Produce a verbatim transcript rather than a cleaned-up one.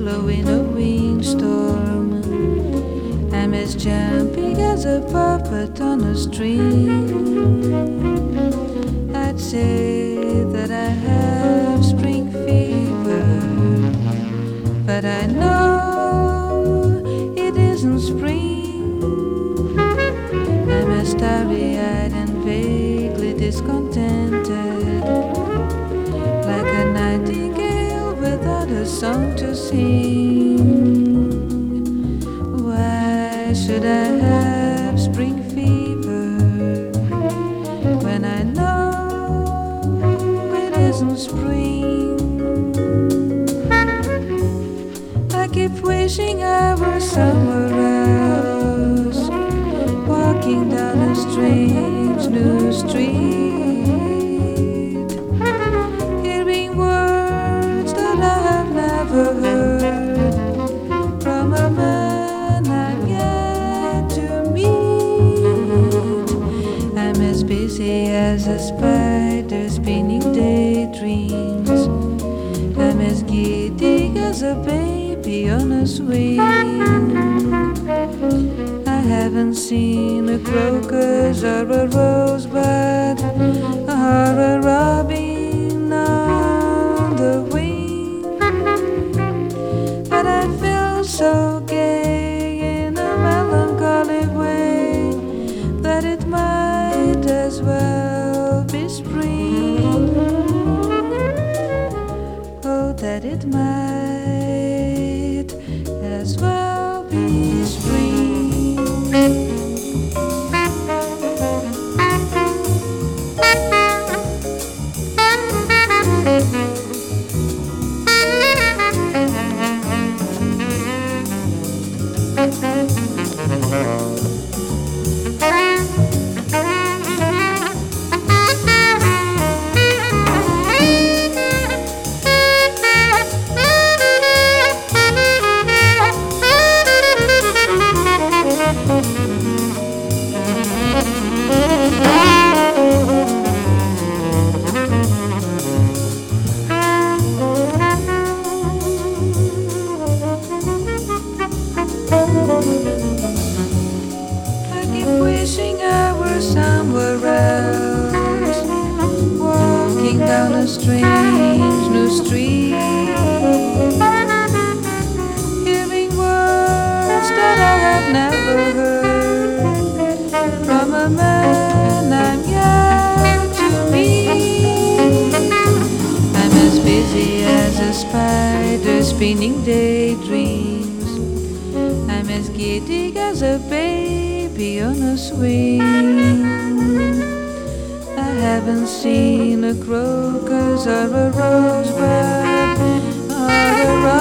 flow in a windstorm. I'm as jumpy as a puppet on a string. I'd say that I have spring fever, but I know it isn't spring. I'm as starry-eyed and vaguely discontented, like a nightingale without a song to sing. Why should I have spring fever when I know it isn't spring? I keep wishing I were somewhere else, walking down a strange new street, hearing words that I have never heard from a man I've yet to meet. I'm as busy as a spider spinning daydreams. I'm as giddy as a baby on a swing. I haven't seen a crocus or a rosebud or a robin on the wing, but I feel so gay in a melancholy way that it might as well be spring. Oh, that it might as well be spring. I keep wishing I were somewhere else, walking down a strange new street, hearing words that I have never heard from a man I'm yet to meet. I'm as busy as a spider spinning daydreams. I'm as giddy as a baby on a swing. I haven't seen a crocus or a rosebud or a